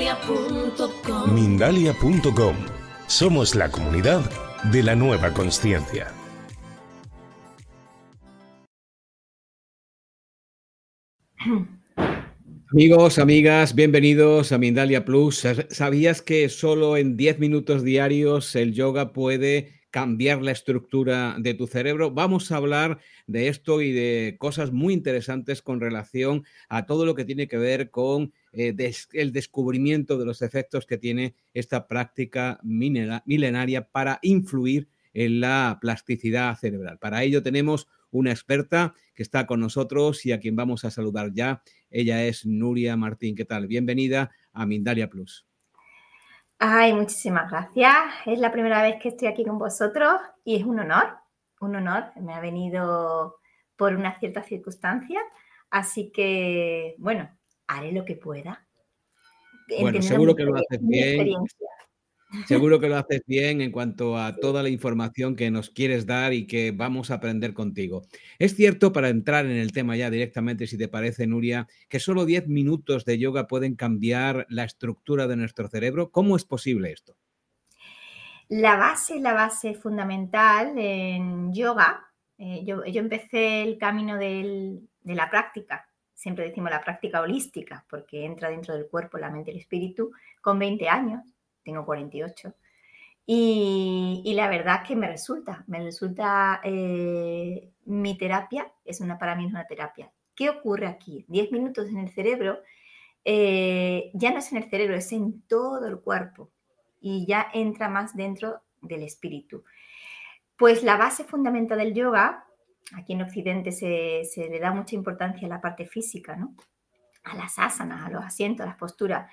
Mindalia.com. Mindalia.com. Somos la comunidad de la nueva consciencia. Amigos, amigas, bienvenidos a Mindalia Plus. ¿Sabías que solo en 10 minutos diarios el yoga puede cambiar la estructura de tu cerebro? Vamos a hablar de esto y de cosas muy interesantes con relación a todo lo que tiene que ver con el descubrimiento de los efectos que tiene esta práctica milenaria para influir en la plasticidad cerebral. Para ello tenemos una experta que está con nosotros y a quien vamos a saludar ya. Ella es Nuria Martín. ¿Qué tal? Bienvenida a Mindalia Plus. Ay, muchísimas gracias. Es la primera vez que estoy aquí con vosotros y es un honor, un honor. Me ha venido por una cierta circunstancia, así que, bueno, haré lo que pueda. Bueno, seguro que lo haces bien. Seguro que lo haces bien en cuanto a toda la información que nos quieres dar y que vamos a aprender contigo. Es cierto, para entrar en el tema ya directamente, si te parece, Nuria, que solo 10 minutos de yoga pueden cambiar la estructura de nuestro cerebro. ¿Cómo es posible esto? La base fundamental en yoga, yo empecé el camino de la práctica, siempre decimos la práctica holística, porque entra dentro del cuerpo, la mente y el espíritu, con 20 años, tengo 48, y la verdad es que me resulta mi terapia, para mí es una terapia. ¿Qué ocurre aquí? 10 minutos en el cerebro, ya no es en el cerebro, es en todo el cuerpo. Y ya entra más dentro del espíritu. Pues la base fundamental del yoga, aquí en Occidente se le da mucha importancia a la parte física, ¿no? A las asanas, a los asientos, a las posturas.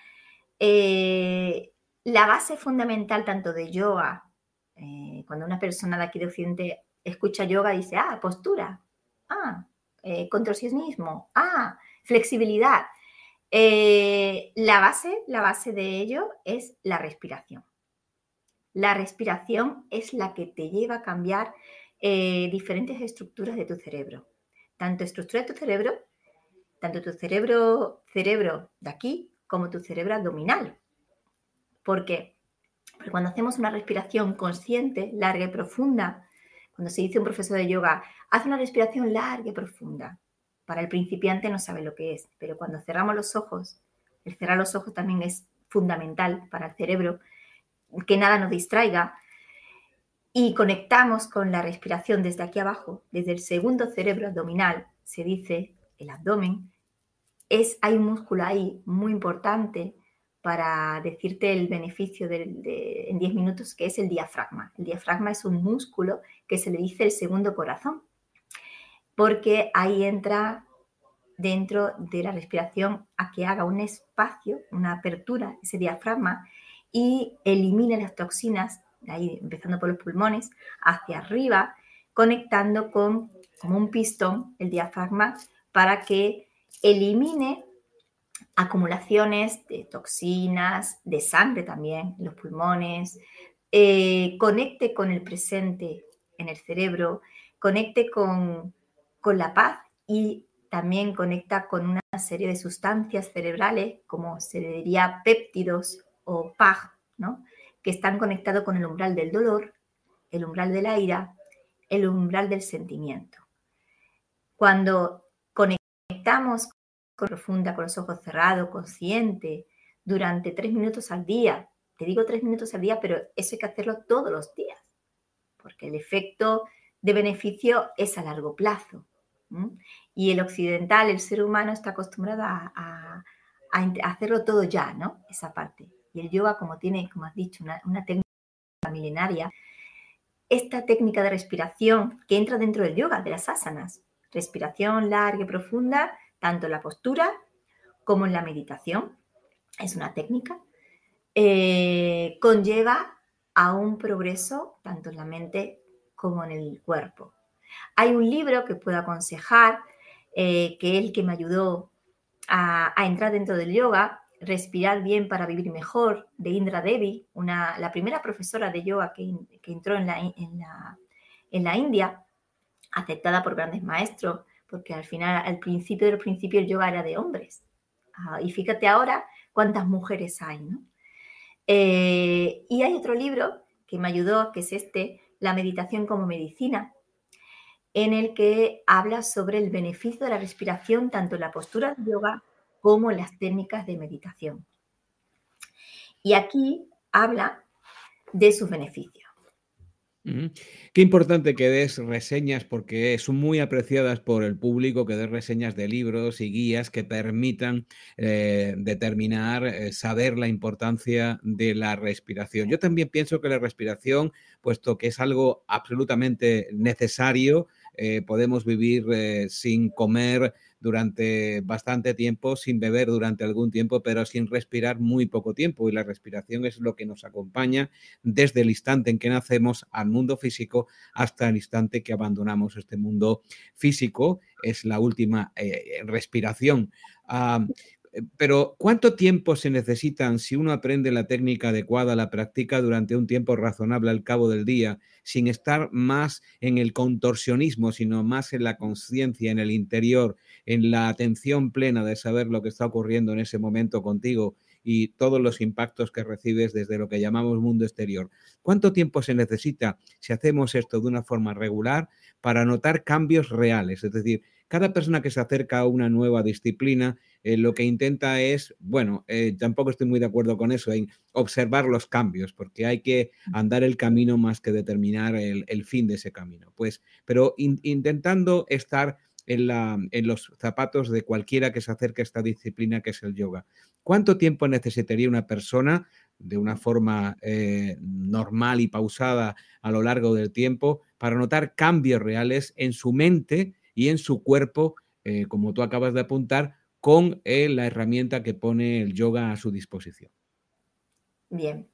La base fundamental tanto de yoga, cuando una persona de aquí de Occidente escucha yoga, dice, postura, contorsionismo, flexibilidad. La base de ello es la respiración. La respiración es la que te lleva a cambiar diferentes estructuras de tu cerebro. Tanto estructura de tu cerebro, tanto tu cerebro de aquí, como tu cerebro abdominal. ¿Por qué? Porque cuando hacemos una respiración consciente, larga y profunda, cuando se dice un profesor de yoga, haz una respiración larga y profunda. Para el principiante no sabe lo que es, pero cuando cerramos los ojos, el cerrar los ojos también es fundamental para el cerebro, que nada nos distraiga, y conectamos con la respiración desde aquí abajo, desde el segundo cerebro abdominal, se dice el abdomen, hay un músculo ahí muy importante para decirte el beneficio en 10 minutos, que es el diafragma. El diafragma es un músculo que se le dice el segundo corazón, porque ahí entra dentro de la respiración a que haga un espacio, una apertura, ese diafragma, y elimine las toxinas, ahí empezando por los pulmones, hacia arriba, conectando como un pistón el diafragma para que elimine acumulaciones de toxinas, de sangre también en los pulmones, conecte con el presente en el cerebro, conecte con la paz y también conecta con una serie de sustancias cerebrales, como se le diría péptidos o PAG, ¿no? Que están conectados con el umbral del dolor, el umbral de la ira, el umbral del sentimiento. Cuando conectamos profunda, con los ojos cerrados, consciente, durante 3 minutos al día. Te digo 3 minutos al día, pero eso hay que hacerlo todos los días, porque el efecto de beneficio es a largo plazo. Y el occidental, el ser humano, está acostumbrado a hacerlo todo ya, ¿no? Esa parte. Y el yoga, como has dicho, una técnica milenaria, esta técnica de respiración que entra dentro del yoga, de las asanas, respiración larga y profunda, tanto en la postura como en la meditación, es una técnica, conlleva a un progreso tanto en la mente como en el cuerpo. Hay un libro que puedo aconsejar, que es el que me ayudó a entrar dentro del yoga, Respirar bien para vivir mejor, de Indra Devi, la primera profesora de yoga que entró en la India, aceptada por grandes maestros, porque al final, al principio del principio, el yoga era de hombres. Y fíjate ahora cuántas mujeres hay, ¿no? Y hay otro libro que me ayudó, que es La meditación como medicina, en el que habla sobre el beneficio de la respiración tanto en la postura de yoga como en las técnicas de meditación. Y aquí habla de sus beneficios. Qué importante que des reseñas, porque son muy apreciadas por el público, que des reseñas de libros y guías que permitan determinar, saber la importancia de la respiración. Yo también pienso que la respiración, puesto que es algo absolutamente necesario, podemos vivir sin comer durante bastante tiempo, sin beber durante algún tiempo, pero sin respirar muy poco tiempo. Y la respiración es lo que nos acompaña desde el instante en que nacemos al mundo físico hasta el instante que abandonamos este mundo físico. Es la última respiración. Pero ¿cuánto tiempo se necesitan si uno aprende la técnica adecuada, la practica durante un tiempo razonable al cabo del día, sin estar más en el contorsionismo, sino más en la conciencia, en el interior, en la atención plena de saber lo que está ocurriendo en ese momento contigo y todos los impactos que recibes desde lo que llamamos mundo exterior? ¿Cuánto tiempo se necesita si hacemos esto de una forma regular para notar cambios reales? Es decir, cada persona que se acerca a una nueva disciplina lo que intenta es, tampoco estoy muy de acuerdo con eso, en observar los cambios, porque hay que andar el camino más que determinar el fin de ese camino. Pero intentando estar en los zapatos de cualquiera que se acerque a esta disciplina que es el yoga. ¿Cuánto tiempo necesitaría una persona de una forma normal y pausada a lo largo del tiempo para notar cambios reales en su mente y en su cuerpo, como tú acabas de apuntar, con la herramienta que pone el yoga a su disposición? Bien.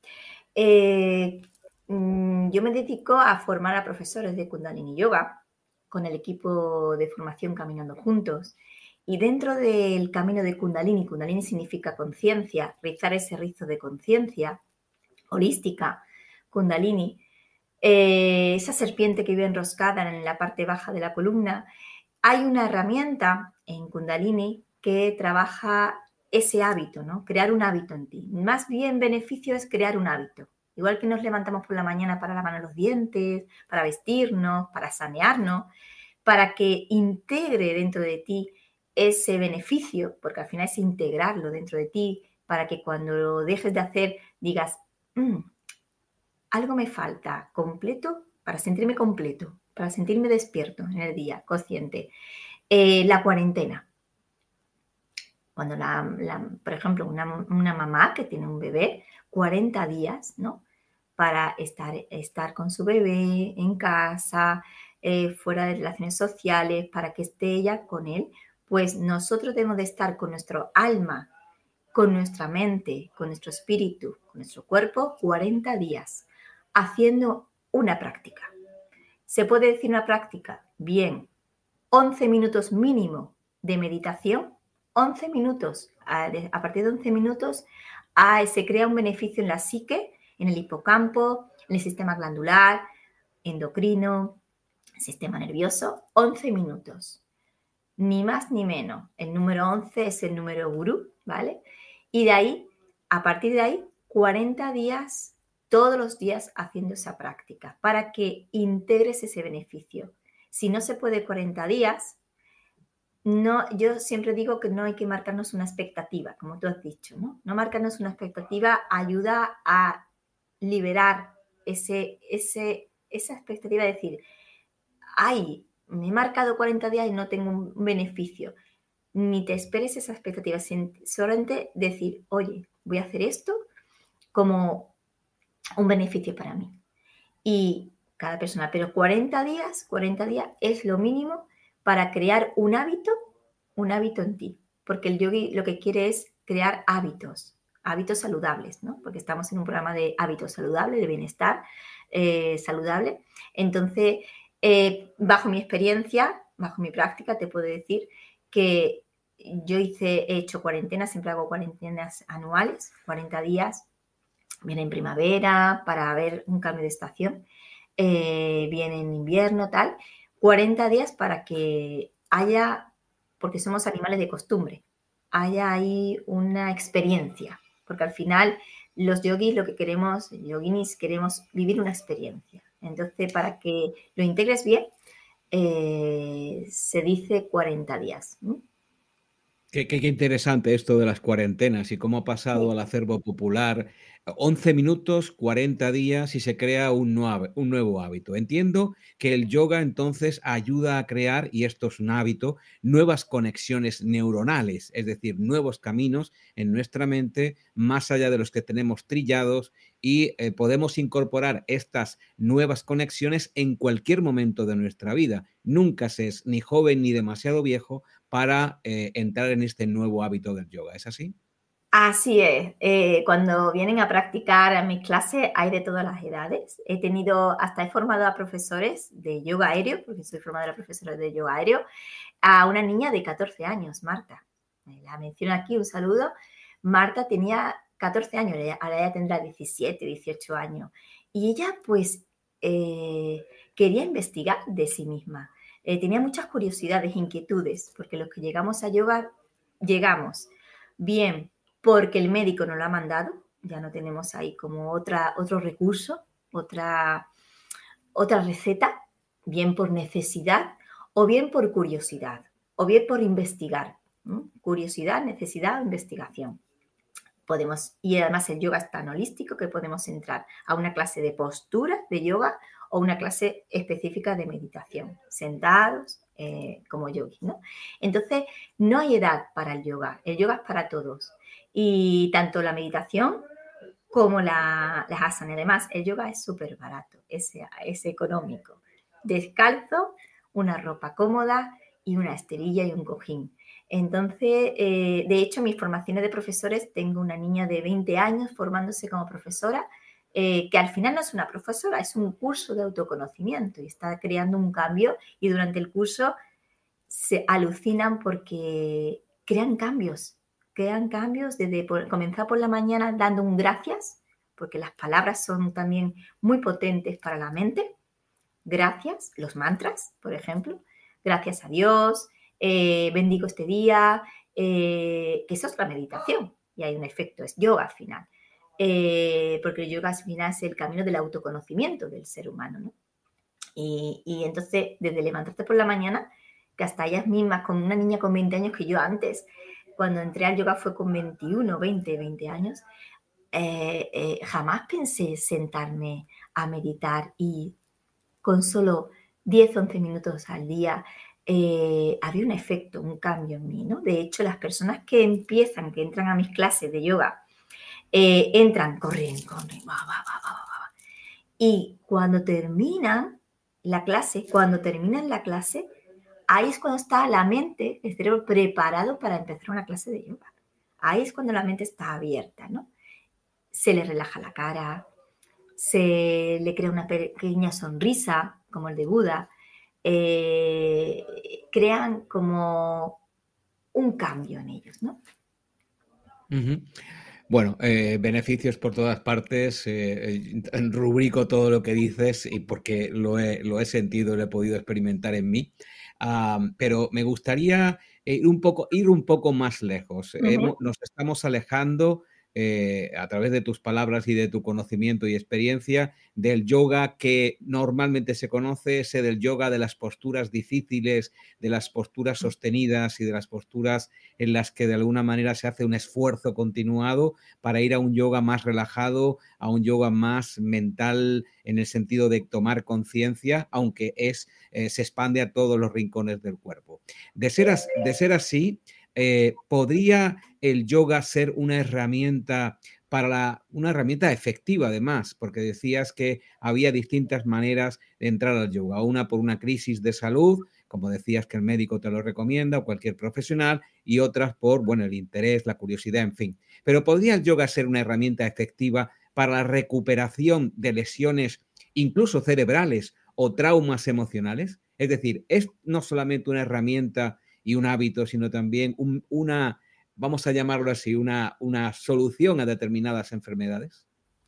Yo me dedico a formar a profesores de Kundalini Yoga con el equipo de formación Caminando Juntos. Y dentro del camino de Kundalini, Kundalini significa conciencia, rizar ese rizo de conciencia holística, Kundalini, esa serpiente que vive enroscada en la parte baja de la columna, hay una herramienta en Kundalini que trabaja ese hábito, ¿no? Crear un hábito en ti. Más bien beneficio es crear un hábito. Igual que nos levantamos por la mañana para lavarnos los dientes, para vestirnos, para sanearnos, para que integre dentro de ti ese beneficio, porque al final es integrarlo dentro de ti, para que cuando lo dejes de hacer digas, algo me falta, completo, para sentirme completo, para sentirme despierto en el día, consciente. La cuarentena. Cuando, por ejemplo, una mamá que tiene un bebé, 40 días, ¿no? Para estar con su bebé en casa, fuera de relaciones sociales, para que esté ella con él, pues nosotros debemos de estar con nuestro alma, con nuestra mente, con nuestro espíritu, con nuestro cuerpo, 40 días, haciendo una práctica. ¿Se puede decir una práctica? Bien, 11 minutos mínimo de meditación, 11 minutos. A partir de 11 minutos se crea un beneficio en la psique, en el hipocampo, en el sistema glandular, endocrino, sistema nervioso, 11 minutos. Ni más ni menos. El número 11 es el número gurú, ¿vale? Y de ahí, a partir de ahí, 40 días, todos los días haciendo esa práctica para que integres ese beneficio. Si no se puede 40 días, no, yo siempre digo que no hay que marcarnos una expectativa, como tú has dicho, ¿no? No marcarnos una expectativa ayuda a liberar esa expectativa de decir, ay, me he marcado 40 días y no tengo un beneficio. Ni te esperes esa expectativa, solamente decir, oye, voy a hacer esto como un beneficio para mí. Y cada persona, pero 40 días es lo mínimo para crear un hábito en ti, porque el yogi lo que quiere es crear hábitos saludables, ¿no? Porque estamos en un programa de hábitos saludables, de bienestar saludable. Entonces, bajo mi experiencia, bajo mi práctica, te puedo decir que yo he hecho cuarentenas, siempre hago cuarentenas anuales, 40 días, viene en primavera para ver un cambio de estación, viene en invierno, tal, 40 días para que haya, porque somos animales de costumbre. haya ahí una experiencia, porque al final los yogis lo que queremos, yoginis, queremos vivir una experiencia. Entonces, para que lo integres bien, se dice 40 días. Qué interesante esto de las cuarentenas y cómo ha pasado al acervo popular. 11 minutos, 40 días y se crea un nuevo hábito. Entiendo que el yoga entonces ayuda a crear, y esto es un hábito, nuevas conexiones neuronales, es decir, nuevos caminos en nuestra mente más allá de los que tenemos trillados y podemos incorporar estas nuevas conexiones en cualquier momento de nuestra vida. Nunca se es ni joven ni demasiado viejo para entrar en este nuevo hábito del yoga. ¿Es así? Así es. Cuando vienen a practicar a mis clases hay de todas las edades. He formado a profesores de yoga aéreo, porque soy formadora profesora de yoga aéreo, a una niña de 14 años, Marta. La menciono aquí, un saludo. Marta tenía 14 años, ahora ya tendrá 17, 18 años. Y ella, pues, quería investigar de sí misma. Tenía muchas curiosidades, inquietudes, porque los que llegamos a yoga, llegamos bien porque el médico nos lo ha mandado, ya no tenemos ahí como otro recurso, otra receta, bien por necesidad o bien por curiosidad o bien por investigar. Curiosidad, necesidad o investigación. Y además el yoga es tan holístico que podemos entrar a una clase de postura de yoga o una clase específica de meditación, sentados como yogis, ¿no? Entonces, no hay edad para el yoga es para todos. Y tanto la meditación como las asanas. Además, el yoga es súper barato, es económico. Descalzo, una ropa cómoda y una esterilla y un cojín. Entonces, de hecho, mis formaciones de profesores, tengo una niña de 20 años formándose como profesora, que al final no es una profesora, es un curso de autoconocimiento y está creando un cambio y durante el curso se alucinan porque crean cambios desde comenzar por la mañana dando un gracias, porque las palabras son también muy potentes para la mente. Gracias, los mantras, por ejemplo. Gracias a Dios, bendigo este día, que eso es la meditación y hay un efecto, es yoga al final. Porque el yoga al final es el camino del autoconocimiento del ser humano, ¿no? Y entonces, desde levantarte por la mañana, que hasta ellas mismas, con una niña con 20 años que yo antes, cuando entré al yoga fue con 21, 20 años, jamás pensé sentarme a meditar y con solo 10, 11 minutos al día había un efecto, un cambio en mí, ¿no? De hecho, las personas que entran a mis clases de yoga, corren, y cuando terminan la clase, ahí es cuando está la mente, el cerebro preparado para empezar una clase de yoga. Ahí es cuando la mente está abierta, ¿no? Se le relaja la cara, se le crea una pequeña sonrisa, como el de Buda. Crean como un cambio en ellos, ¿no? Uh-huh. Bueno, beneficios por todas partes. Rubrico todo lo que dices y porque lo he sentido, lo he podido experimentar en mí. Pero me gustaría ir un poco más lejos. Uh-huh. Nos estamos alejando a través de tus palabras y de tu conocimiento y experiencia del yoga que normalmente se conoce, ese del yoga de las posturas difíciles, de las posturas sostenidas y de las posturas en las que de alguna manera se hace un esfuerzo continuado para ir a un yoga más relajado, a un yoga más mental en el sentido de tomar conciencia, aunque se expande a todos los rincones del cuerpo. De ser así, ¿podría el yoga ser una herramienta una herramienta efectiva además? Porque decías que había distintas maneras de entrar al yoga, una por una crisis de salud, como decías que el médico te lo recomienda o cualquier profesional, y otras por, bueno, el interés, la curiosidad, en fin. Pero ¿podría el yoga ser una herramienta efectiva para la recuperación de lesiones, incluso cerebrales o traumas emocionales? Es decir, ¿es no solamente una herramienta y un hábito, sino también una, vamos a llamarlo así, una solución a determinadas enfermedades?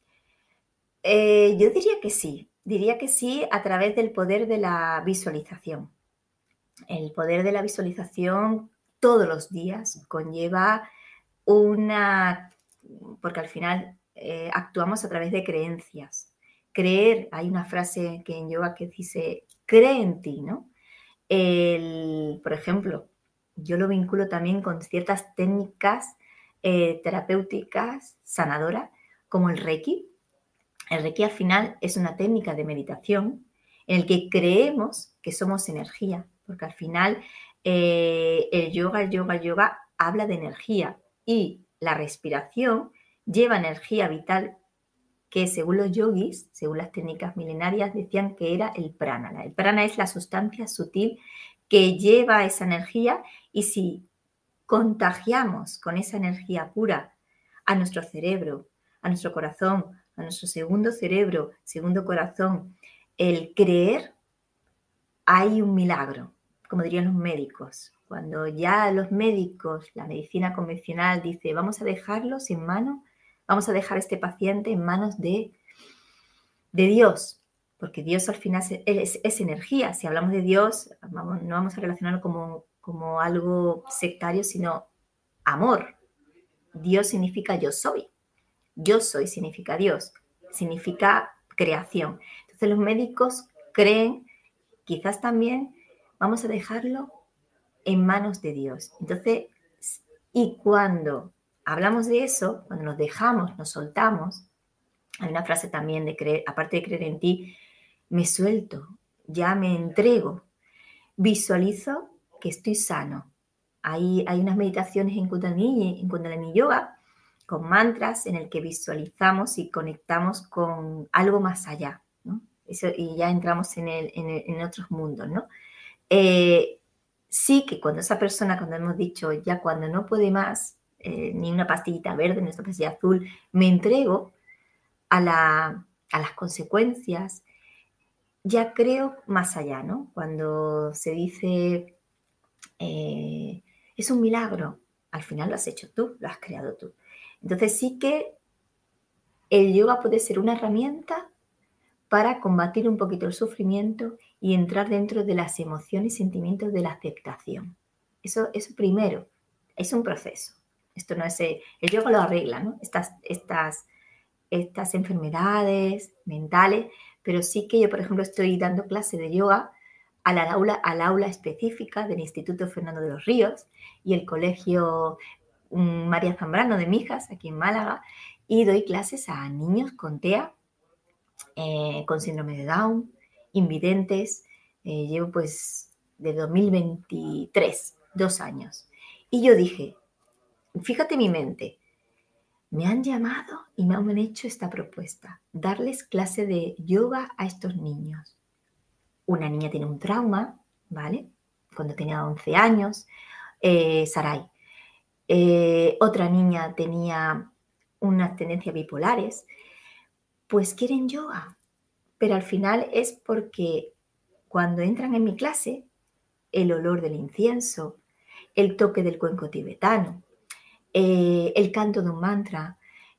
Yo diría que sí a través del poder de la visualización. El poder de la visualización todos los días conlleva porque al final actuamos a través de creencias. Creer, hay una frase que en yoga que dice, cree en ti, ¿no? Por ejemplo, yo lo vinculo también con ciertas técnicas terapéuticas, sanadoras, como el Reiki. El Reiki al final es una técnica de meditación en el que creemos que somos energía, porque al final el yoga habla de energía y la respiración lleva energía vital que según los yogis, según las técnicas milenarias, decían que era el prana. El prana es la sustancia sutil que lleva esa energía y si contagiamos con esa energía pura a nuestro cerebro, a nuestro corazón, a nuestro segundo cerebro, segundo corazón, el creer, hay un milagro, como dirían los médicos. Cuando ya los médicos, la medicina convencional dice, vamos a dejarlos en manos, vamos a dejar a este paciente en manos de Dios, porque Dios al final es energía. Si hablamos de Dios, no vamos a relacionarlo como algo sectario, sino amor. Dios significa yo soy. Yo soy significa Dios, significa creación. Entonces los médicos creen, quizás también vamos a dejarlo en manos de Dios. Entonces, y cuando hablamos de eso, cuando nos dejamos, nos soltamos, hay una frase también de creer, aparte de creer en ti, me suelto, ya me entrego, visualizo que estoy sano. Hay unas meditaciones en Kundalini Yoga con mantras en el que visualizamos y conectamos con algo más allá, ¿no? Eso, y ya entramos en otros mundos, ¿no? Sí que cuando esa persona, cuando hemos dicho ya cuando no puede más, ni una pastillita verde, ni una pastilla azul, me entrego a las consecuencias, ya creo más allá, ¿no? Cuando se dice es un milagro, al final lo has hecho tú, lo has creado tú. Entonces sí que el yoga puede ser una herramienta para combatir un poquito el sufrimiento y entrar dentro de las emociones y sentimientos de la aceptación. Eso primero, es un proceso. Esto no es el yoga lo arregla, ¿no? Estas enfermedades mentales, pero sí que yo, por ejemplo, estoy dando clase de yoga al aula específica del Instituto Fernando de los Ríos y el Colegio María Zambrano de Mijas, aquí en Málaga, y doy clases a niños con TEA, con síndrome de Down, invidentes. Llevo pues de 2023, 2 años. Y yo dije, fíjate mi mente, me han llamado y me han hecho esta propuesta, darles clase de yoga a estos niños. Una niña tiene un trauma, ¿vale? Cuando tenía 11 años, Sarai. Otra niña tenía unas tendencias bipolares, pues quieren yoga. Pero al final es porque cuando entran en mi clase, el olor del incienso, el toque del cuenco tibetano, el canto de un mantra,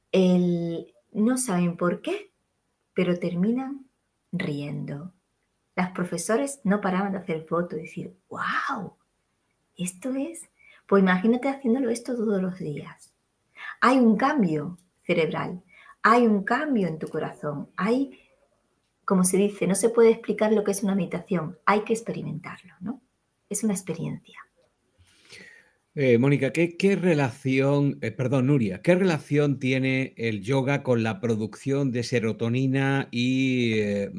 no saben por qué, pero terminan riendo. Las profesores no paraban de hacer fotos y decir, ¡wow! Esto es, pues imagínate haciéndolo esto todos los días. Hay un cambio cerebral, hay un cambio en tu corazón, hay, como se dice, no se puede explicar lo que es una meditación, hay que experimentarlo, ¿no? Es una experiencia. Mónica, ¿qué relación, Nuria, ¿qué relación tiene el yoga con la producción de serotonina y,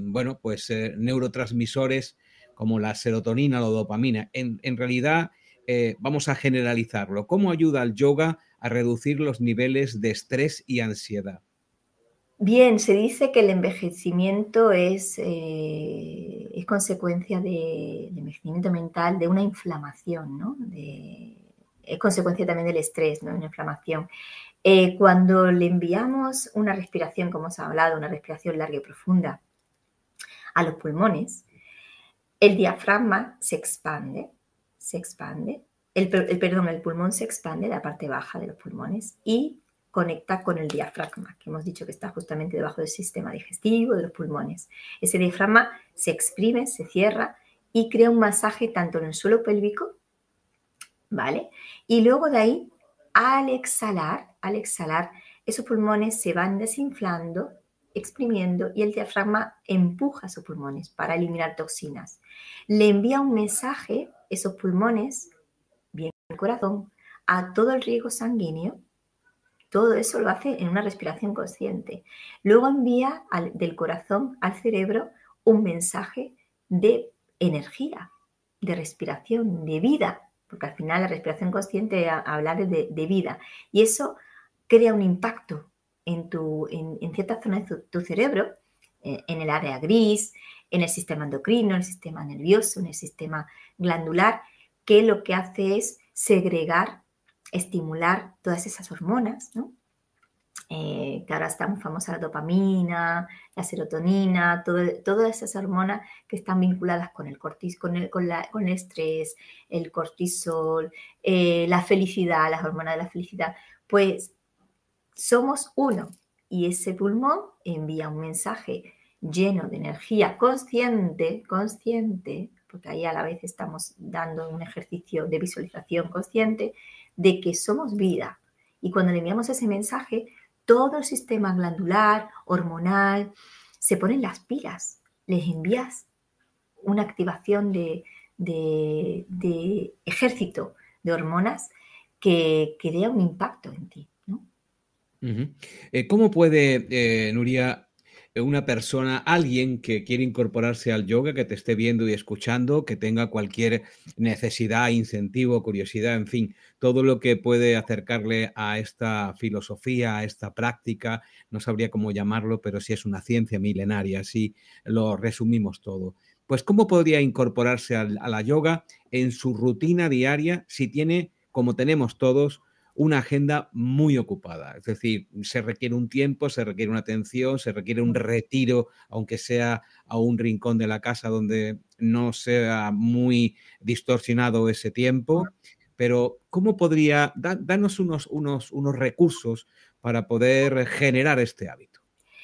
neurotransmisores como la serotonina o la dopamina? En realidad, vamos a generalizarlo. ¿Cómo ayuda el yoga a reducir los niveles de estrés y ansiedad? Bien, se dice que el envejecimiento es consecuencia de envejecimiento mental, de una inflamación, ¿no? Es consecuencia también del estrés, ¿no? Una inflamación. Cuando le enviamos una respiración, como os he hablado, una respiración larga y profunda a los pulmones, el diafragma se expande, el pulmón se expande, la parte baja de los pulmones, y conecta con el diafragma, que hemos dicho que está justamente debajo del sistema digestivo, de los pulmones. Ese diafragma se exprime, se cierra y crea un masaje tanto en el suelo pélvico, ¿vale? Y luego de ahí, al exhalar, esos pulmones se van desinflando, exprimiendo, y el diafragma empuja esos pulmones para eliminar toxinas. Le envía un mensaje, esos pulmones, bien el corazón, a todo el riego sanguíneo. Todo eso lo hace en una respiración consciente. Luego envía del corazón al cerebro un mensaje de energía, de respiración, de vida, porque al final la respiración consciente habla de vida. Y eso crea un impacto en ciertas zonas de tu cerebro, en el área gris, en el sistema endocrino, en el sistema nervioso, en el sistema glandular, que lo que hace es segregar, estimular todas esas hormonas, ¿no? Que ahora está muy famosa la dopamina, la serotonina, todas esas hormonas que están vinculadas con el con el estrés, el cortisol, la felicidad, las hormonas de la felicidad. Pues somos uno, y ese pulmón envía un mensaje lleno de energía consciente, porque ahí a la vez estamos dando un ejercicio de visualización consciente de que somos vida. Y cuando le enviamos ese mensaje, todo el sistema glandular, hormonal, se ponen las pilas. Les envías una activación de ejército de hormonas que crea un impacto en ti, ¿no? Uh-huh. ¿Cómo puede, Nuria, una persona, alguien que quiere incorporarse al yoga, que te esté viendo y escuchando, que tenga cualquier necesidad, incentivo, curiosidad, en fin, todo lo que puede acercarle a esta filosofía, a esta práctica, no sabría cómo llamarlo, pero sí es una ciencia milenaria, así lo resumimos todo. Pues, ¿cómo podría incorporarse a la yoga en su rutina diaria si tiene, como tenemos todos, una agenda muy ocupada? Es decir, se requiere un tiempo, se requiere una atención, se requiere un retiro, aunque sea a un rincón de la casa donde no sea muy distorsionado ese tiempo. Pero, ¿cómo podría darnos unos recursos para poder generar este hábito?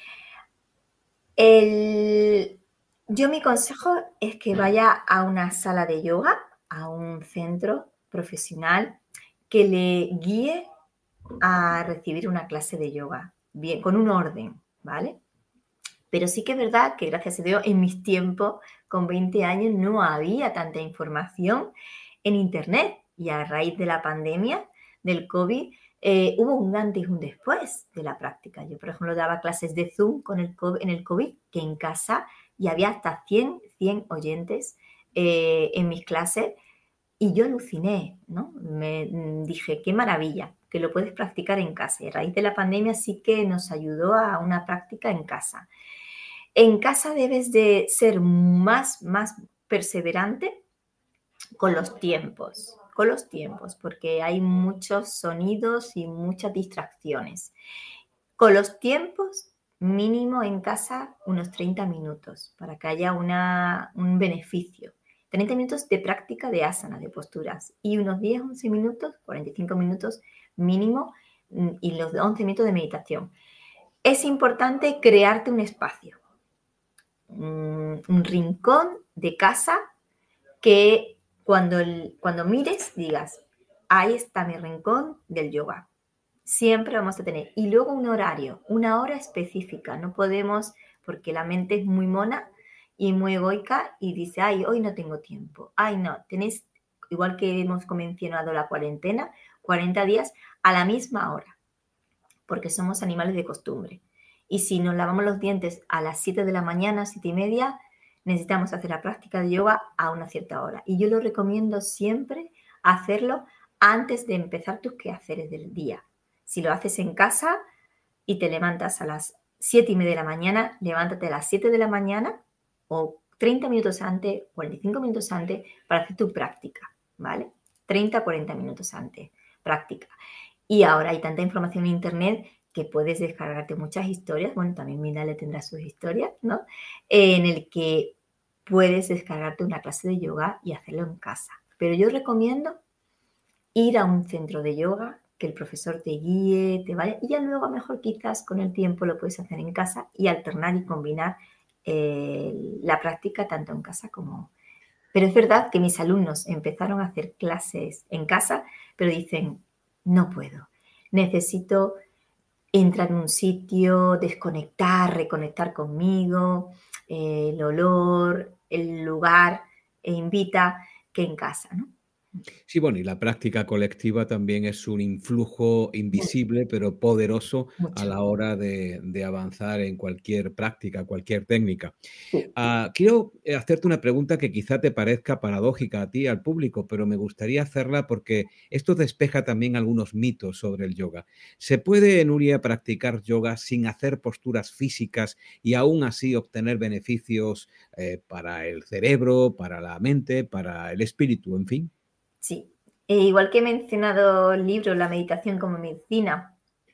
Yo mi consejo es que vaya a una sala de yoga, a un centro profesional que le guíe a recibir una clase de yoga, bien, con un orden, ¿vale? Pero sí que es verdad que, gracias a Dios, en mis tiempos, con 20 años, no había tanta información en Internet. Y a raíz de la pandemia, del COVID, hubo un antes y un después de la práctica. Yo, por ejemplo, daba clases de Zoom en el COVID, que en casa, y había hasta 100 oyentes en mis clases. Y yo aluciné, ¿no? Me dije, qué maravilla, que lo puedes practicar en casa. Y a raíz de la pandemia sí que nos ayudó a una práctica en casa. En casa debes de ser más perseverante con los tiempos, porque hay muchos sonidos y muchas distracciones. Con los tiempos, mínimo en casa unos 30 minutos para que haya un beneficio. 30 minutos de práctica de asana, de posturas, y unos 10, 11 minutos, 45 minutos mínimo, y los 11 minutos de meditación. Es importante crearte un espacio, un rincón de casa que cuando mires digas, ahí está mi rincón del yoga. Siempre vamos a tener. Y luego un horario, una hora específica. No podemos, porque la mente es muy mona y muy egoica y dice, ay, hoy no tengo tiempo. Ay, no, tenéis, igual que hemos mencionado la cuarentena, 40 días a la misma hora, porque somos animales de costumbre. Y si nos lavamos los dientes a las 7 de la mañana, 7:30, necesitamos hacer la práctica de yoga a una cierta hora. Y yo lo recomiendo siempre hacerlo antes de empezar tus quehaceres del día. Si lo haces en casa y te levantas a las 7:30 de la mañana, levántate a las 7 de la mañana o 30 minutos antes, 45 minutos antes para hacer tu práctica, ¿vale? 30, 40 minutos antes, práctica. Y ahora hay tanta información en Internet que puedes descargarte muchas historias. Bueno, también Mindalia tendrá sus historias, ¿no? En el que puedes descargarte una clase de yoga y hacerlo en casa. Pero yo recomiendo ir a un centro de yoga, que el profesor te guíe, te vaya, y ya luego a lo mejor quizás con el tiempo lo puedes hacer en casa y alternar y combinar la práctica tanto en casa como Pero es verdad que mis alumnos empezaron a hacer clases en casa, pero dicen, no puedo, necesito entrar en un sitio, desconectar, reconectar conmigo, el olor, el lugar, e invita que en casa, ¿no? Sí, bueno, y la práctica colectiva también es un influjo invisible, pero poderoso a Mucho. la hora de avanzar en cualquier práctica, cualquier técnica. Sí. Quiero hacerte una pregunta que quizá te parezca paradójica a ti, al público, pero me gustaría hacerla porque esto despeja también algunos mitos sobre el yoga. ¿Se puede, Nuria, practicar yoga sin hacer posturas físicas y aún así obtener beneficios para el cerebro, para la mente, para el espíritu, en fin? Sí, igual que he mencionado el libro La meditación como medicina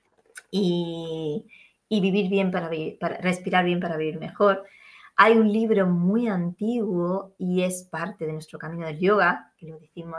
y vivir bien para respirar bien para vivir mejor, hay un libro muy antiguo y es parte de nuestro camino del yoga, que lo decimos,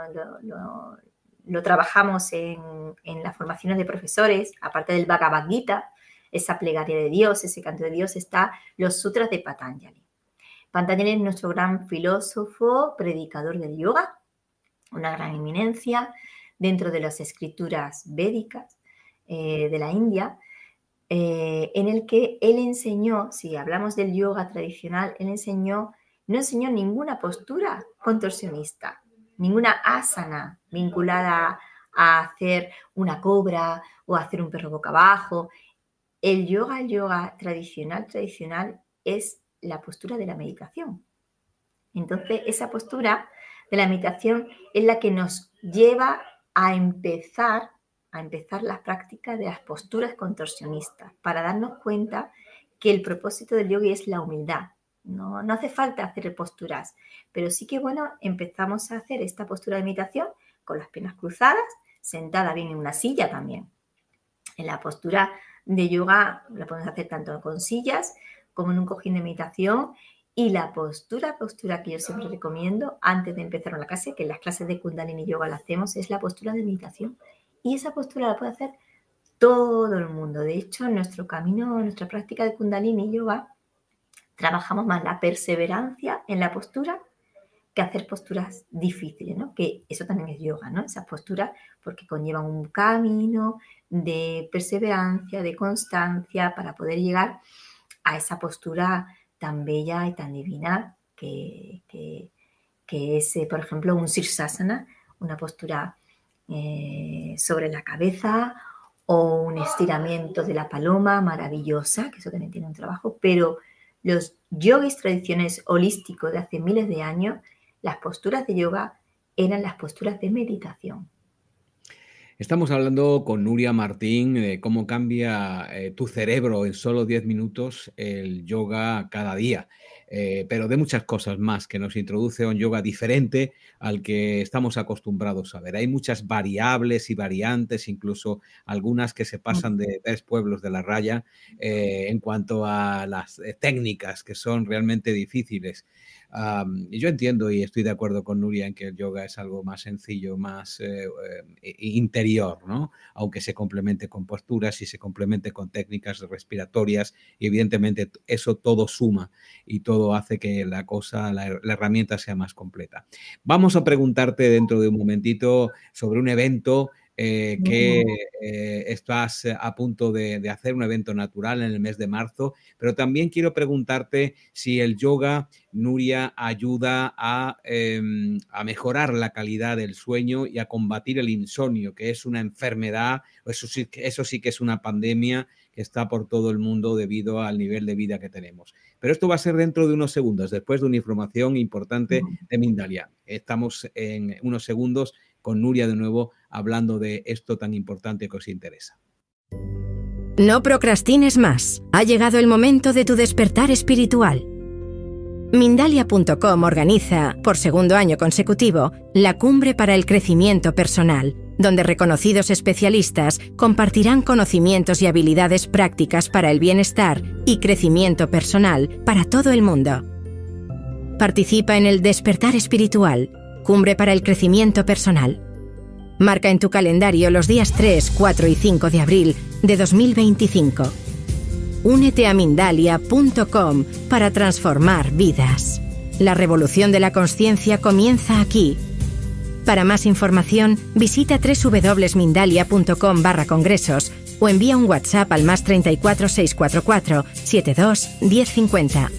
lo trabajamos en las formaciones de profesores, aparte del Bhagavad Gita, esa plegaria de Dios, ese canto de Dios, está los sutras de Patanjali. Patanjali es nuestro gran filósofo, predicador del yoga, una gran eminencia dentro de las escrituras védicas de la India, en el que él enseñó, si hablamos del yoga tradicional, él no enseñó ninguna postura contorsionista, ninguna asana vinculada a hacer una cobra o a hacer un perro boca abajo. El yoga tradicional es la postura de la meditación. Entonces, esa postura de la meditación es la que nos lleva a empezar las prácticas de las posturas contorsionistas, para darnos cuenta que el propósito del yoga es la humildad. No hace falta hacer posturas, pero sí que, bueno, empezamos a hacer esta postura de meditación con las piernas cruzadas, sentada bien en una silla también. En la postura de yoga la podemos hacer tanto con sillas como en un cojín de meditación. Y la postura que yo siempre recomiendo antes de empezar una clase, que en las clases de Kundalini Yoga la hacemos, es la postura de meditación. Y esa postura la puede hacer todo el mundo. De hecho, en nuestro camino, en nuestra práctica de Kundalini Yoga, trabajamos más la perseverancia en la postura que hacer posturas difíciles, ¿no? Que eso también es yoga, ¿no? Esas posturas porque conllevan un camino de perseverancia, de constancia, para poder llegar a esa postura tan bella y tan divina que es, por ejemplo, un Sirsasana, una postura sobre la cabeza, o un estiramiento de la paloma maravillosa, que eso también tiene un trabajo, pero los yogis tradicionales holísticos de hace miles de años, las posturas de yoga eran las posturas de meditación. Estamos hablando con Nuria Martín de cómo cambia tu cerebro en solo 10 minutos el yoga cada día, pero de muchas cosas más, que nos introduce a un yoga diferente al que estamos acostumbrados a ver. Hay muchas variables y variantes, incluso algunas que se pasan de 3 pueblos de la raya en cuanto a las técnicas, que son realmente difíciles. Yo entiendo y estoy de acuerdo con Nuria en que el yoga es algo más sencillo, más interior, ¿no? Aunque se complemente con posturas y se complemente con técnicas respiratorias, y evidentemente eso todo suma y todo hace que la herramienta sea más completa. Vamos a preguntarte dentro de un momentito sobre un evento que estás a punto de hacer, un evento natural en el mes de marzo, pero también quiero preguntarte si el yoga, Nuria, ayuda a mejorar la calidad del sueño y a combatir el insomnio, que es una enfermedad, eso sí que es una pandemia que está por todo el mundo debido al nivel de vida que tenemos. Pero esto va a ser dentro de unos segundos, después de una información importante de Mindalia. Estamos en unos segundos con Nuria de nuevo hablando de esto tan importante que os interesa. No procrastines más. Ha llegado el momento de tu despertar espiritual. Mindalia.com organiza, por segundo año consecutivo, la Cumbre para el Crecimiento Personal, donde reconocidos especialistas compartirán conocimientos y habilidades prácticas para el bienestar y crecimiento personal para todo el mundo. Participa en el Despertar Espiritual, Cumbre para el Crecimiento Personal. Marca en tu calendario los días 3, 4 y 5 de abril de 2025. Únete a Mindalia.com para transformar vidas. La revolución de la consciencia comienza aquí. Para más información, visita www.mindalia.com/congresos o envía un WhatsApp al +34 644 72 1050.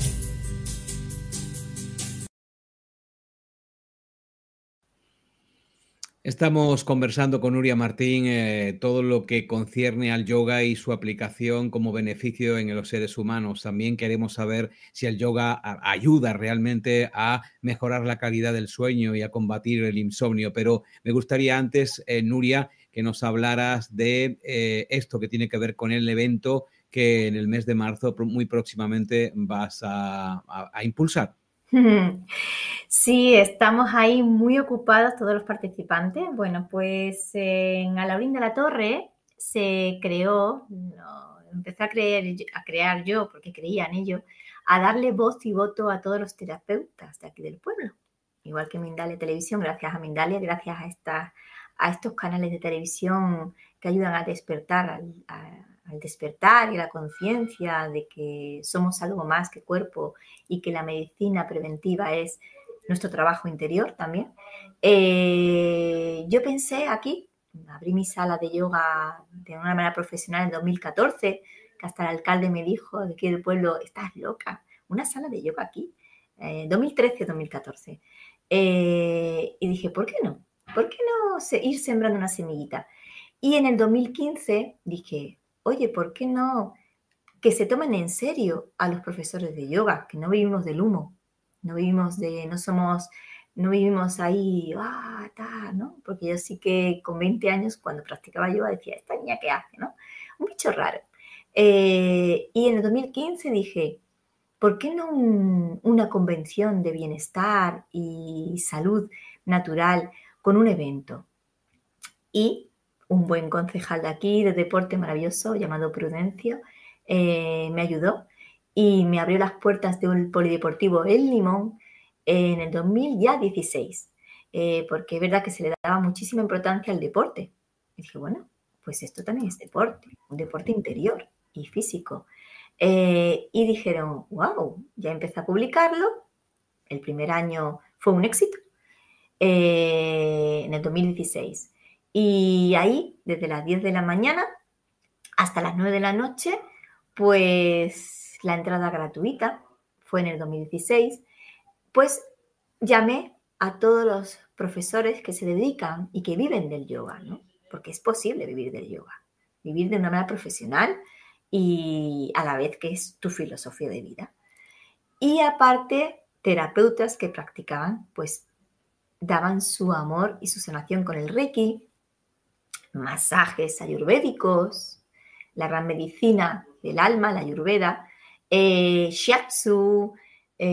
Estamos conversando con Nuria Martín todo lo que concierne al yoga y su aplicación como beneficio en los seres humanos. También queremos saber si el yoga ayuda realmente a mejorar la calidad del sueño y a combatir el insomnio. Pero me gustaría antes, Nuria, que nos hablaras de esto que tiene que ver con el evento que en el mes de marzo muy próximamente vas a impulsar. Sí, estamos ahí muy ocupados todos los participantes. Bueno, pues en Alaurín de la Torre se creó, empecé a crear yo, porque creía en ello, a darle voz y voto a todos los terapeutas de aquí del pueblo. Igual que Mindalia Televisión, gracias a Mindalia, gracias a estos canales de televisión que ayudan a despertar, al despertar y a la conciencia de que somos algo más que cuerpo y que la medicina preventiva es nuestro trabajo interior también. Yo pensé aquí, abrí mi sala de yoga de una manera profesional en 2014, que hasta el alcalde me dijo de aquí del pueblo, estás loca, una sala de yoga aquí, 2013-2014. Y dije, ¿por qué no? ¿Por qué no ir sembrando una semillita? Y en el 2015 dije, oye, ¿por qué no que se tomen en serio a los profesores de yoga, que no vivimos del humo, no vivimos ahí, ¿no? Porque yo sí que con 20 años, cuando practicaba yoga, decía, ¿esta niña qué hace, no? Un bicho raro. Y en el 2015 dije, ¿por qué no una convención de bienestar y salud natural con un evento? Y un buen concejal de aquí, de deporte maravilloso, llamado Prudencio, me ayudó y me abrió las puertas de un polideportivo El Limón en el 2016, porque es verdad que se le daba muchísima importancia al deporte. Y dije, bueno, pues esto también es deporte, un deporte interior y físico. Y dijeron, wow, ya empecé a publicarlo, el primer año fue un éxito, en el 2016. Y ahí, desde las 10 de la mañana hasta las 9 de la noche, pues la entrada gratuita fue en el 2016, pues llamé a todos los profesores que se dedican y que viven del yoga, ¿no? Porque es posible vivir del yoga, vivir de una manera profesional y a la vez que es tu filosofía de vida. Y aparte, terapeutas que practicaban, pues daban su amor y su sanación con el Reiki, masajes ayurvédicos, la gran medicina del alma, la ayurveda, shiatsu,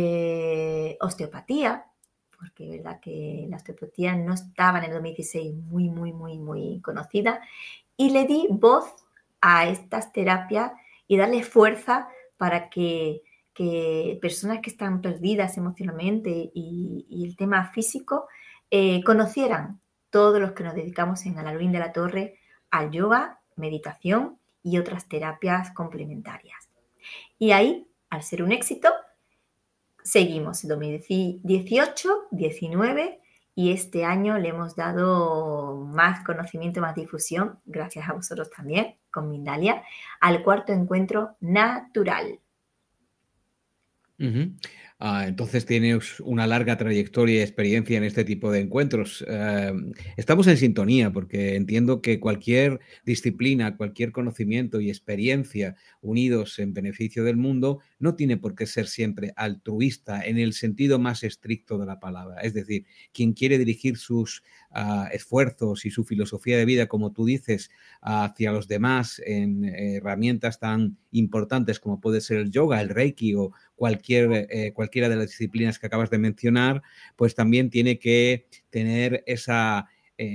osteopatía, porque es verdad que la osteopatía no estaba en el 2016 muy conocida, y le di voz a estas terapias y darle fuerza para que personas que están perdidas emocionalmente y el tema físico conocieran todos los que nos dedicamos en Alaurín de la Torre al yoga, meditación y otras terapias complementarias. Y ahí, al ser un éxito, seguimos en 2018, 19 y este año le hemos dado más conocimiento, más difusión, gracias a vosotros también, con Mindalia, al cuarto encuentro natural. Uh-huh. Entonces tienes una larga trayectoria y experiencia en este tipo de encuentros. Estamos en sintonía porque entiendo que cualquier disciplina, cualquier conocimiento y experiencia unidos en beneficio del mundo no tiene por qué ser siempre altruista en el sentido más estricto de la palabra. Es decir, quien quiere dirigir sus esfuerzos y su filosofía de vida, como tú dices, hacia los demás en herramientas tan importantes como puede ser el yoga, el reiki o cualquiera de las disciplinas que acabas de mencionar, pues también tiene que tener esa,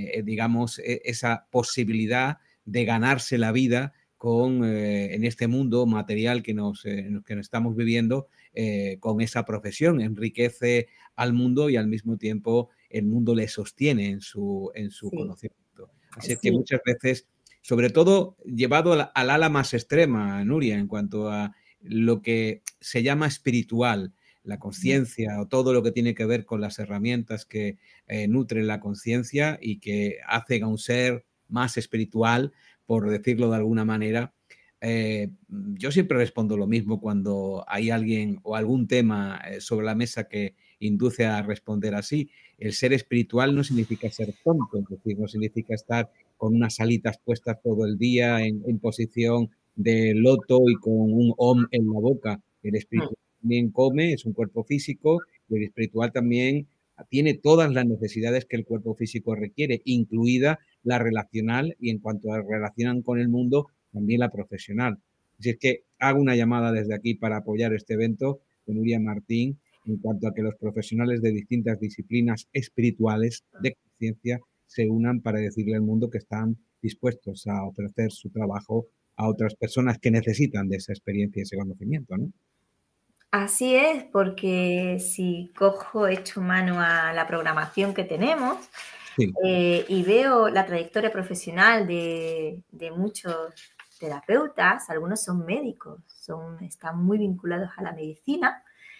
esa posibilidad de ganarse la vida en este mundo material que nos estamos viviendo, con esa profesión. Enriquece al mundo y al mismo tiempo el mundo le sostiene en su sí. conocimiento. Así que muchas veces, sobre todo llevado al ala más extrema, Nuria, en cuanto a lo que se llama espiritual, la conciencia o todo lo que tiene que ver con las herramientas que nutren la conciencia y que hacen a un ser más espiritual, por decirlo de alguna manera. Yo siempre respondo lo mismo cuando hay alguien o algún tema sobre la mesa que induce a responder así. El ser espiritual no significa ser tonto, es decir, no significa estar con unas alitas puestas todo el día en posición de loto y con un om en la boca. El espiritual también come, es un cuerpo físico, y el espiritual también tiene todas las necesidades que el cuerpo físico requiere, incluida la relacional, y en cuanto a relacionan con el mundo, también la profesional. Así es que hago una llamada desde aquí para apoyar este evento de Nuria Martín en cuanto a que los profesionales de distintas disciplinas espirituales de conciencia se unan para decirle al mundo que están dispuestos a ofrecer su trabajo a otras personas que necesitan de esa experiencia y ese conocimiento, ¿no? Así es, porque si echo mano a la programación que tenemos, sí, y veo la trayectoria profesional de muchos terapeutas, algunos son médicos, están muy vinculados a la medicina,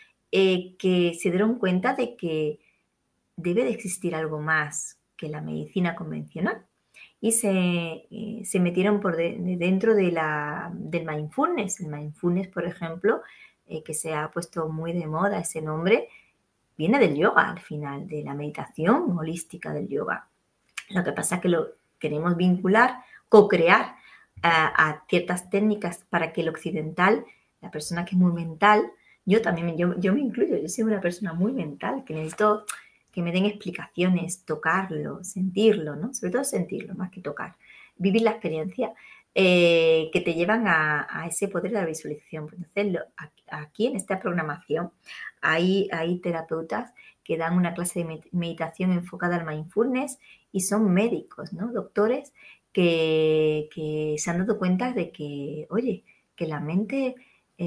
que se dieron cuenta de que debe de existir algo más que la medicina convencional y se metieron dentro del mindfulness. El mindfulness, por ejemplo, que se ha puesto muy de moda ese nombre, viene del yoga al final, de la meditación holística del yoga. Lo que pasa es que lo queremos vincular, co-crear a ciertas técnicas para que el occidental, la persona que es muy mental, yo me incluyo, yo soy una persona muy mental, que necesito que me den explicaciones, tocarlo, sentirlo, ¿no? Sobre todo sentirlo, más que tocar, vivir la experiencia, que te llevan a ese poder de la visualización. Entonces, aquí en esta programación hay terapeutas que dan una clase de meditación enfocada al mindfulness y son médicos, ¿no? Doctores que se han dado cuenta de que, oye, que la mente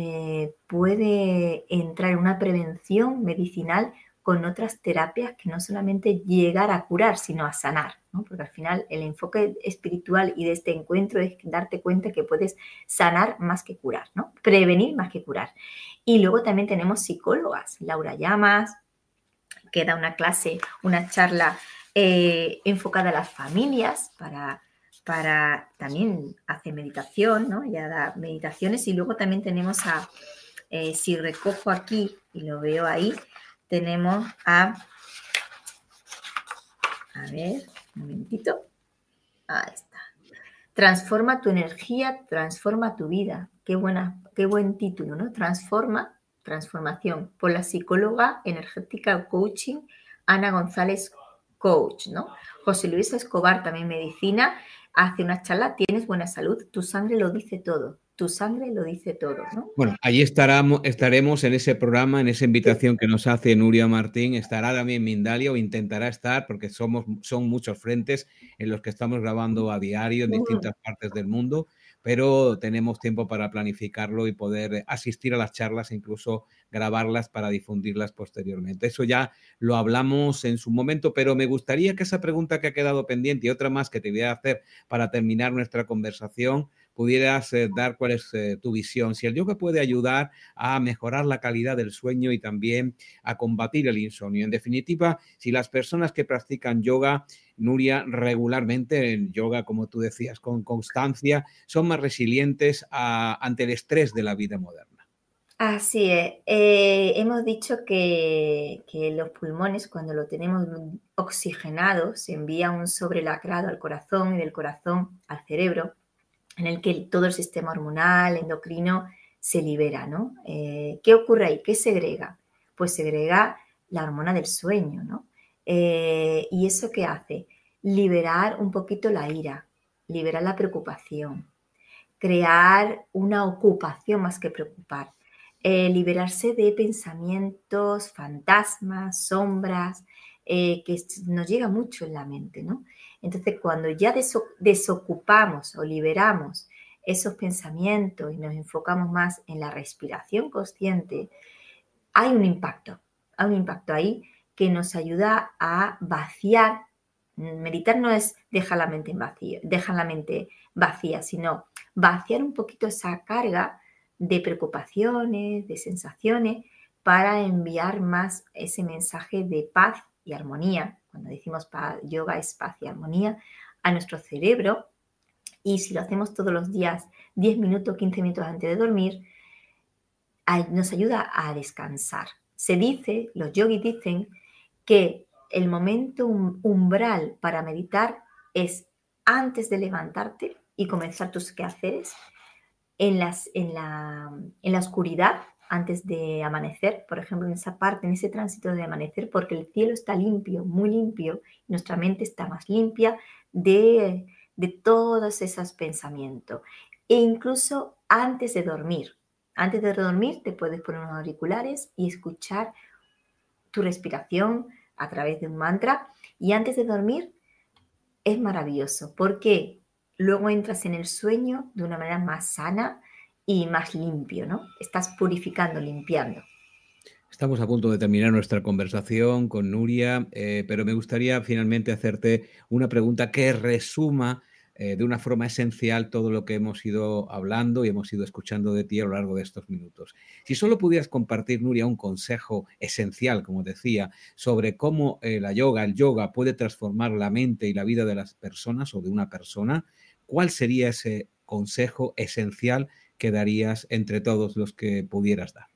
puede entrar en una prevención medicinal con otras terapias que no solamente llegar a curar, sino a sanar, ¿no? Porque al final el enfoque espiritual y de este encuentro es darte cuenta que puedes sanar más que curar, ¿no? Prevenir más que curar. Y luego también tenemos psicólogas, Laura Llamas, que da una clase, una charla enfocada a las familias para también hacer meditación, ¿no? Ya da meditaciones. Y luego también tenemos si recojo aquí y lo veo ahí, tenemos a ver, un momentito, ahí está. Transforma tu energía, transforma tu vida. Qué buen título, ¿no? Transformación, por la psicóloga energética coaching Ana González Coach, ¿no? José Luis Escobar, también medicina, hace una charla, tienes buena salud, tu sangre lo dice todo. Tu sangre lo dice todo, ¿no? Bueno, allí estaremos en ese programa, en esa invitación que nos hace Nuria Martín. Estará también Mindalia, o intentará estar, porque son muchos frentes en los que estamos grabando a diario en distintas partes del mundo, pero tenemos tiempo para planificarlo y poder asistir a las charlas e incluso grabarlas para difundirlas posteriormente. Eso ya lo hablamos en su momento, pero me gustaría que esa pregunta que ha quedado pendiente y otra más que te voy a hacer para terminar nuestra conversación, pudieras dar cuál es tu visión. Si el yoga puede ayudar a mejorar la calidad del sueño y también a combatir el insomnio. En definitiva, si las personas que practican yoga, Nuria, regularmente, en yoga, como tú decías, con constancia, son más resilientes ante el estrés de la vida moderna. Así es. Hemos dicho que los pulmones, cuando lo tenemos oxigenado, se envía un sobrelacrado al corazón y del corazón al cerebro, en el que todo el sistema hormonal, endocrino, se libera, ¿no? ¿Qué ocurre ahí? ¿Qué segrega? Pues segrega la hormona del sueño, ¿no? ¿Y eso qué hace? Liberar un poquito la ira, liberar la preocupación, crear una ocupación más que preocupar, liberarse de pensamientos, fantasmas, sombras, que nos llega mucho en la mente, ¿no? Entonces, cuando ya desocupamos o liberamos esos pensamientos y nos enfocamos más en la respiración consciente, hay un impacto ahí que nos ayuda a vaciar. Meditar no es dejar la mente vacía, sino vaciar un poquito esa carga de preocupaciones, de sensaciones, para enviar más ese mensaje de paz y armonía. Cuando decimos yoga es paz y armonía a nuestro cerebro. Y si lo hacemos todos los días, 10 minutos, 15 minutos antes de dormir, nos ayuda a descansar. Se dice, los yogis dicen, que el momento umbral para meditar es antes de levantarte y comenzar tus quehaceres, en la oscuridad, antes de amanecer, por ejemplo, en esa parte, en ese tránsito de amanecer, porque el cielo está limpio, muy limpio, y nuestra mente está más limpia de todos esos pensamientos. E incluso antes de dormir. Antes de dormir te puedes poner unos auriculares y escuchar tu respiración a través de un mantra. Y antes de dormir es maravilloso porque luego entras en el sueño de una manera más sana y más limpio, ¿no? Estás purificando, limpiando. Estamos a punto de terminar nuestra conversación con Nuria, pero me gustaría finalmente hacerte una pregunta que resuma de una forma esencial todo lo que hemos ido hablando y hemos ido escuchando de ti a lo largo de estos minutos. Si solo pudieras compartir, Nuria, un consejo esencial, como decía, sobre cómo el yoga puede transformar la mente y la vida de las personas o de una persona, ¿cuál sería ese consejo esencial que darías entre todos los que pudieras dar?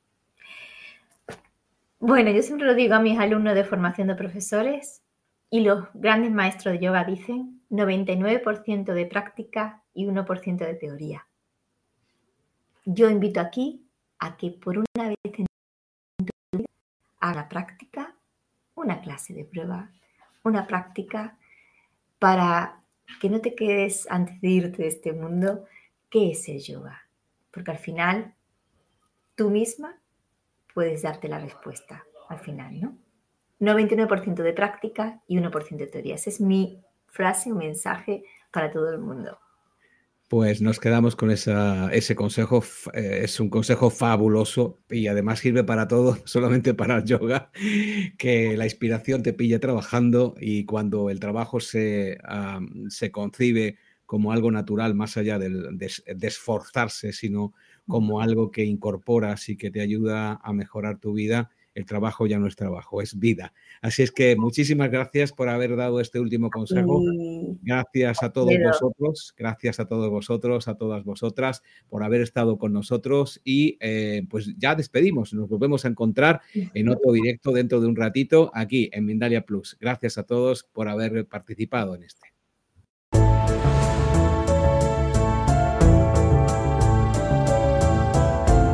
Bueno, yo siempre lo digo a mis alumnos de formación de profesores y los grandes maestros de yoga dicen 99% de práctica y 1% de teoría. Yo invito aquí a que por una vez en tu vida haga práctica, una clase de prueba, una práctica para que no te quedes antes de irte de este mundo, ¿qué es el yoga? Porque al final tú misma puedes darte la respuesta al final, ¿no? 99% de práctica y 1% de teoría. Esa es mi frase o mensaje para todo el mundo. Pues nos quedamos con ese consejo. Es un consejo fabuloso y además sirve para todo, solamente para el yoga, que la inspiración te pille trabajando y cuando el trabajo se concibe como algo natural, más allá de esforzarse, sino como algo que incorporas y que te ayuda a mejorar tu vida, el trabajo ya no es trabajo, es vida. Así es que muchísimas gracias por haber dado este último consejo. Gracias a todos vosotros, a todas vosotras por haber estado con nosotros y pues ya despedimos. Nos volvemos a encontrar en otro directo dentro de un ratito aquí en Mindalia Plus. Gracias a todos por haber participado en este.